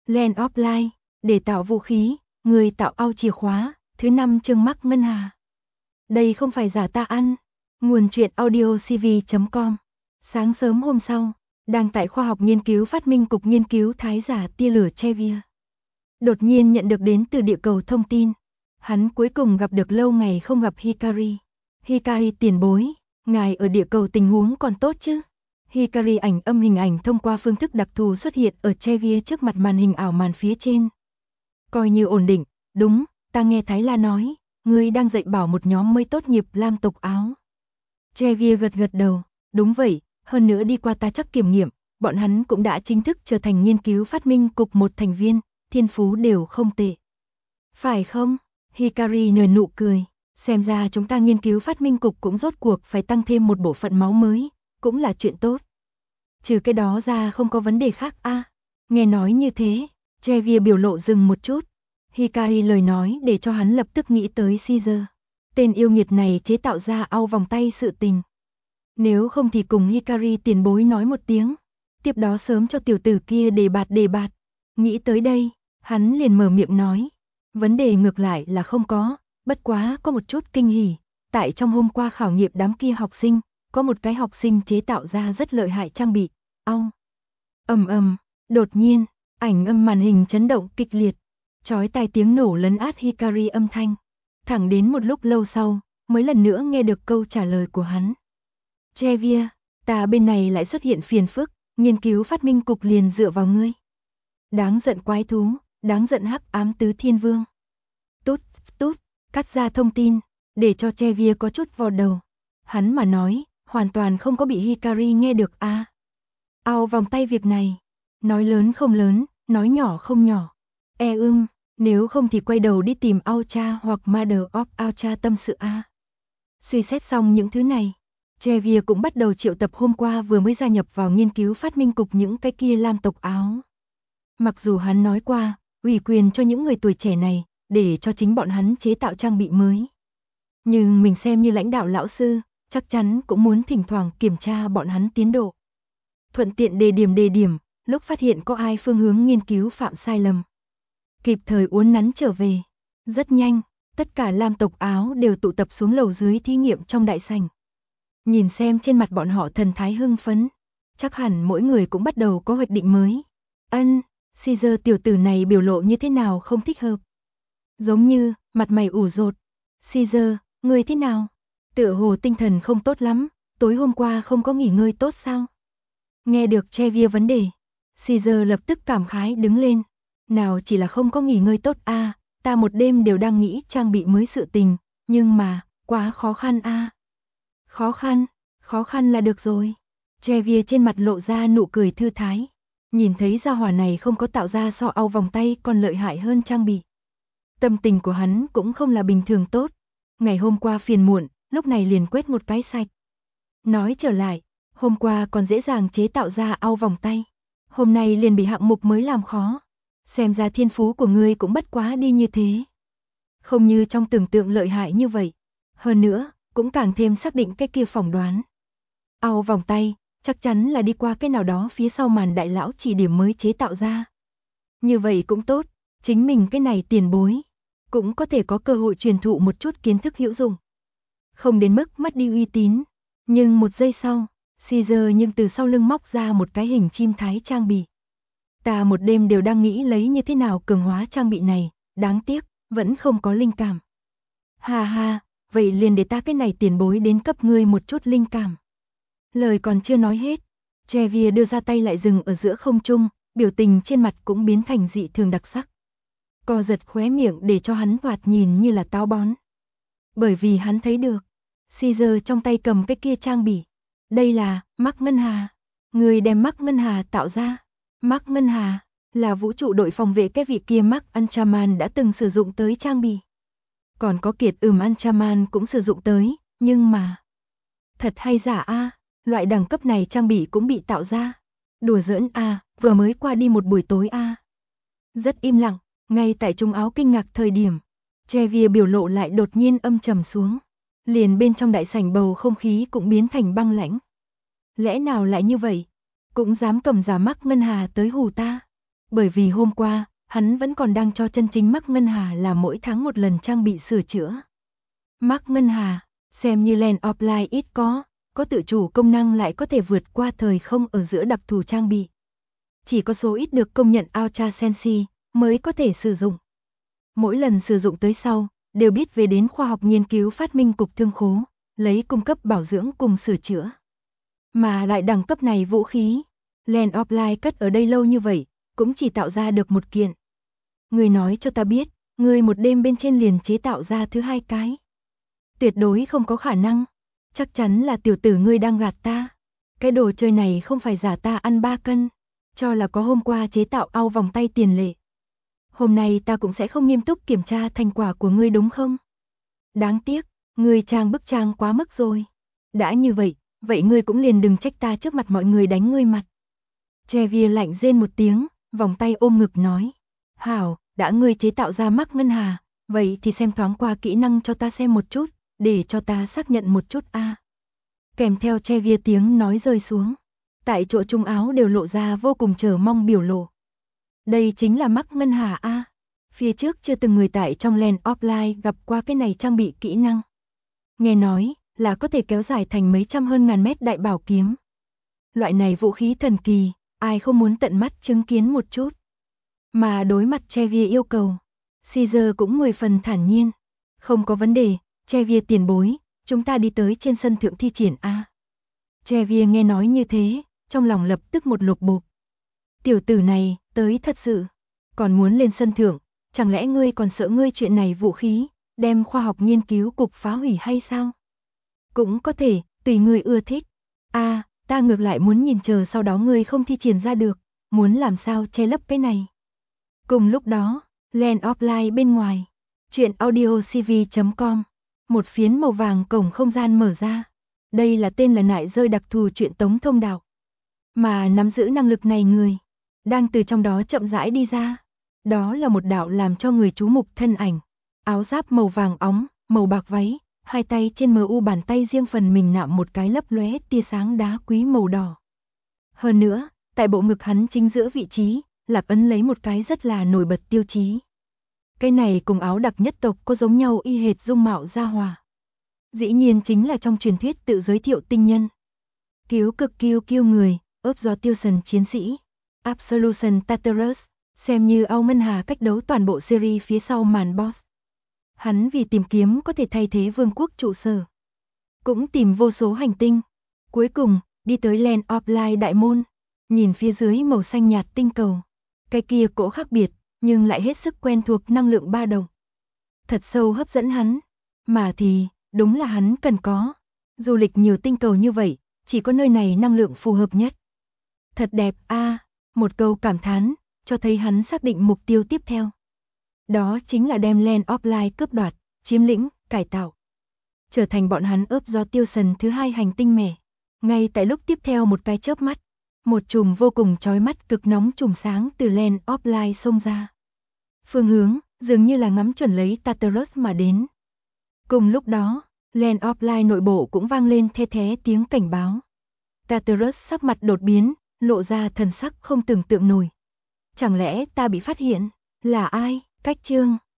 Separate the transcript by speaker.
Speaker 1: Land of Light, để tạo vũ khí, người tạo ao chìa khóa, thứ 5 chương Mác Ngân Hà. Đây không phải giả ta ăn. Nguồn truyện audiocv.com. Sáng sớm hôm sau, đang tại khoa học nghiên cứu phát minh cục nghiên cứu thái giả tia lửa Xavier. Đột nhiên nhận được đến từ địa cầu thông tin. Hắn cuối cùng gặp được lâu ngày không gặp Hikari. Hikari tiền bối, ngài ở địa cầu tình huống còn tốt chứ? Hikari ảnh âm hình ảnh thông qua phương thức đặc thù xuất hiện ở Xavier trước mặt màn hình ảo màn phía trên. Coi như ổn định, đúng, ta nghe Thái La nói, ngươi đang dạy bảo một nhóm mới tốt nghiệp lam tộc áo. Xavier gật gật đầu, đúng vậy, hơn nữa đi qua ta chắc kiểm nghiệm, bọn hắn cũng đã chính thức trở thành nghiên cứu phát minh cục một thành viên, thiên phú đều không tệ. Phải không? Hikari nở nụ cười, xem ra chúng ta nghiên cứu phát minh cục cũng rốt cuộc phải tăng thêm một bộ phận máu mới, cũng là chuyện tốt. Trừ cái đó ra không có vấn đề khác a. Nghe nói như thế, Xavier biểu lộ dừng một chút. Hikari lời nói để cho hắn lập tức nghĩ tới Caesar. Tên yêu nghiệt này chế tạo ra ao vòng tay sự tình. Nếu không thì cùng Hikari tiền bối nói một tiếng. Tiếp đó sớm cho tiểu tử kia đề bạt. Nghĩ tới đây, hắn liền mở miệng nói. Vấn đề ngược lại là không có, bất quá có một chút kinh hỉ. Tại trong hôm qua khảo nghiệm đám kia học sinh, có một cái học sinh chế tạo ra rất lợi hại trang bị. Ong. Đột nhiên, ảnh âm màn hình chấn động kịch liệt. Chói tai tiếng nổ lấn át Hikari âm thanh. Thẳng đến một lúc lâu sau, mới lần nữa nghe được câu trả lời của hắn. Xavier, ta bên này lại xuất hiện phiền phức, nghiên cứu phát minh cục liền dựa vào ngươi. Đáng giận quái thú, đáng giận hắc ám tứ thiên vương. Tút, cắt ra thông tin, để cho Xavier có chút vò đầu. Hắn mà nói, hoàn toàn không có bị Hikari nghe được a. Ao vòng tay việc này, nói lớn không lớn, nói nhỏ không nhỏ. Nếu không thì quay đầu đi tìm Aucha hoặc Mother of Aucha tâm sự a. Suy xét xong những thứ này, Xavier cũng bắt đầu triệu tập hôm qua vừa mới gia nhập vào nghiên cứu phát minh cục những cái kia lam tộc áo. Mặc dù hắn nói qua, ủy quyền cho những người tuổi trẻ này, để cho chính bọn hắn chế tạo trang bị mới. Nhưng mình xem như lãnh đạo lão sư, chắc chắn cũng muốn thỉnh thoảng kiểm tra bọn hắn tiến độ. Thuận tiện đề điểm, lúc phát hiện có ai phương hướng nghiên cứu phạm sai lầm. Kịp thời uốn nắn trở về. Rất nhanh, tất cả lam tộc áo đều tụ tập xuống lầu dưới thí nghiệm trong đại sảnh. Nhìn xem trên mặt bọn họ thần thái hưng phấn, chắc hẳn mỗi người cũng bắt đầu có hoạch định mới. Caesar tiểu tử này biểu lộ như thế nào không thích hợp. Giống như, mặt mày ủ rột. Caesar, ngươi thế nào? Tựa hồ tinh thần không tốt lắm, tối hôm qua không có nghỉ ngơi tốt sao? Nghe được Xavier vấn đề, Caesar lập tức cảm khái đứng lên. Nào chỉ là không có nghỉ ngơi tốt a, ta một đêm đều đang nghĩ trang bị mới sự tình, nhưng mà, quá khó khăn a. Khó khăn là được rồi. Xavier trên mặt lộ ra nụ cười thư thái. Nhìn thấy gia hỏa này không có tạo ra so ao vòng tay còn lợi hại hơn trang bị. Tâm tình của hắn cũng không là bình thường tốt. Ngày hôm qua phiền muộn, lúc này liền quét một cái sạch. Nói trở lại, hôm qua còn dễ dàng chế tạo ra ao vòng tay. Hôm nay liền bị hạng mục mới làm khó. Xem ra thiên phú của ngươi cũng bất quá đi như thế. Không như trong tưởng tượng lợi hại như vậy. Hơn nữa, cũng càng thêm xác định cái kia phỏng đoán. Ao vòng tay, chắc chắn là đi qua cái nào đó phía sau màn đại lão chỉ điểm mới chế tạo ra. Như vậy cũng tốt, chính mình cái này tiền bối, cũng có thể có cơ hội truyền thụ một chút kiến thức hữu dụng. Không đến mức mất đi uy tín, nhưng một giây sau, Caesar nhưng từ sau lưng móc ra một cái hình chim thái trang bị. Ta một đêm đều đang nghĩ lấy như thế nào cường hóa trang bị này, đáng tiếc, vẫn không có linh cảm. Ha, vậy liền để ta cái này tiền bối đến cấp ngươi một chút linh cảm. Lời còn chưa nói hết, Xavier đưa ra tay lại dừng ở giữa không trung, biểu tình trên mặt cũng biến thành dị thường đặc sắc. Co giật khóe miệng để cho hắn thoạt nhìn như là táo bón. Bởi vì hắn thấy được, Caesar trong tay cầm cái kia trang bị. Đây là Mác Ngân Hà. Người đem Mác Ngân Hà tạo ra. Mác Ngân Hà là vũ trụ đội phòng vệ cái vị kia Mark Anchaman đã từng sử dụng tới trang bị. Còn có Kiệt Anchaman cũng sử dụng tới, nhưng mà... Thật hay giả a, loại đẳng cấp này trang bị cũng bị tạo ra. Đùa giỡn a, vừa mới qua đi một buổi tối a. Rất im lặng, ngay tại trung áo kinh ngạc thời điểm, Xavier biểu lộ lại đột nhiên âm trầm xuống. Liền bên trong đại sảnh bầu không khí cũng biến thành băng lãnh. Lẽ nào lại như vậy? Cũng dám cầm giả Mác Ngân Hà tới hù ta. Bởi vì hôm qua, hắn vẫn còn đang cho chân chính Mark Ngân Hà là mỗi tháng một lần trang bị sửa chữa. Mark Ngân Hà, xem như Land of Light ít có tự chủ công năng lại có thể vượt qua thời không ở giữa đặc thù trang bị. Chỉ có số ít được công nhận Ultra Sensi mới có thể sử dụng. Mỗi lần sử dụng tới sau, đều biết về đến khoa học nghiên cứu phát minh cục thương khố, lấy cung cấp bảo dưỡng cùng sửa chữa. Mà lại đẳng cấp này vũ khí, Land of Light cất ở đây lâu như vậy, cũng chỉ tạo ra được một kiện. Ngươi nói cho ta biết, ngươi một đêm bên trên liền chế tạo ra thứ hai cái. Tuyệt đối không có khả năng, chắc chắn là tiểu tử ngươi đang gạt ta. Cái đồ chơi này không phải giả ta ăn 3 cân, cho là có hôm qua chế tạo ao vòng tay tiền lệ. Hôm nay ta cũng sẽ không nghiêm túc kiểm tra thành quả của ngươi đúng không? Đáng tiếc, ngươi trang bức trang quá mức rồi. Đã như vậy ngươi cũng liền đừng trách ta trước mặt mọi người đánh ngươi mặt. Xavier lạnh rên một tiếng, vòng tay ôm ngực nói. Hảo, đã ngươi chế tạo ra Mark Ngân Hà, vậy thì xem thoáng qua kỹ năng cho ta xem một chút, để cho ta xác nhận một chút a. Kèm theo Xavier tiếng nói rơi xuống. Tại chỗ trung áo đều lộ ra vô cùng chờ mong biểu lộ. Đây chính là Mark Ngân Hà a. Phía trước chưa từng người tại trong Land of Light gặp qua cái này trang bị kỹ năng. Nghe nói là có thể kéo dài thành mấy trăm hơn ngàn mét đại bảo kiếm. Loại này vũ khí thần kỳ, ai không muốn tận mắt chứng kiến một chút. Mà đối mặt Xavier yêu cầu, Caesar cũng 10 phần thản nhiên. Không có vấn đề, Xavier tiền bối, chúng ta đi tới trên sân thượng thi triển a. Xavier nghe nói như thế, trong lòng lập tức một lục bục. Tiểu tử này, tới thật sự, còn muốn lên sân thượng, chẳng lẽ ngươi còn sợ ngươi chuyện này vũ khí, đem khoa học nghiên cứu cục phá hủy hay sao? Cũng có thể, tùy ngươi ưa thích. Ta ngược lại muốn nhìn chờ sau đó ngươi không thi triển ra được, muốn làm sao che lấp cái này. Cùng lúc đó, Land of Light bên ngoài, truyện audiocv.com, một phiến màu vàng cổng không gian mở ra. Đây là tên là nại rơi đặc thù truyện tống thông đạo. Mà nắm giữ năng lực này người, đang từ trong đó chậm rãi đi ra. Đó là một đạo làm cho người chú mục thân ảnh, áo giáp màu vàng óng, màu bạc váy, hai tay trên MU bàn tay riêng phần mình nạm một cái lấp lóe tia sáng đá quý màu đỏ. Hơn nữa, tại bộ ngực hắn chính giữa vị trí, lạc ấn lấy một cái rất là nổi bật tiêu chí. Cái này cùng áo đặc nhất tộc có giống nhau y hệt dung mạo gia hòa. Dĩ nhiên chính là trong truyền thuyết tự giới thiệu tinh nhân. Cứu cực kiêu người, ốp gió tiêu sần chiến sĩ, Absolution Tartarus, xem như Âu Ngân Hà cách đấu toàn bộ series phía sau màn boss. Hắn vì tìm kiếm có thể thay thế vương quốc trụ sở, cũng tìm vô số hành tinh. Cuối cùng, đi tới Land of Light đại môn, nhìn phía dưới màu xanh nhạt tinh cầu. Cái kia cỗ khác biệt, nhưng lại hết sức quen thuộc năng lượng ba động. Thật sâu hấp dẫn hắn, mà thì, đúng là hắn cần có. Du lịch nhiều tinh cầu như vậy, chỉ có nơi này năng lượng phù hợp nhất. Thật đẹp a, một câu cảm thán, cho thấy hắn xác định mục tiêu tiếp theo. Đó chính là đem Land of Light cướp đoạt, chiếm lĩnh, cải tạo. Trở thành bọn hắn ốp gió tiêu sần thứ hai hành tinh mẻ. Ngay tại lúc tiếp theo một cái chớp mắt, một chùm vô cùng chói mắt cực nóng chùm sáng từ Land of Light xông ra. Phương hướng, dường như là ngắm chuẩn lấy Tartarus mà đến. Cùng lúc đó, Land of Light nội bộ cũng vang lên the thé tiếng cảnh báo. Tartarus sắc mặt đột biến, lộ ra thần sắc không tưởng tượng nổi. Chẳng lẽ ta bị phát hiện? Là ai? Cách chương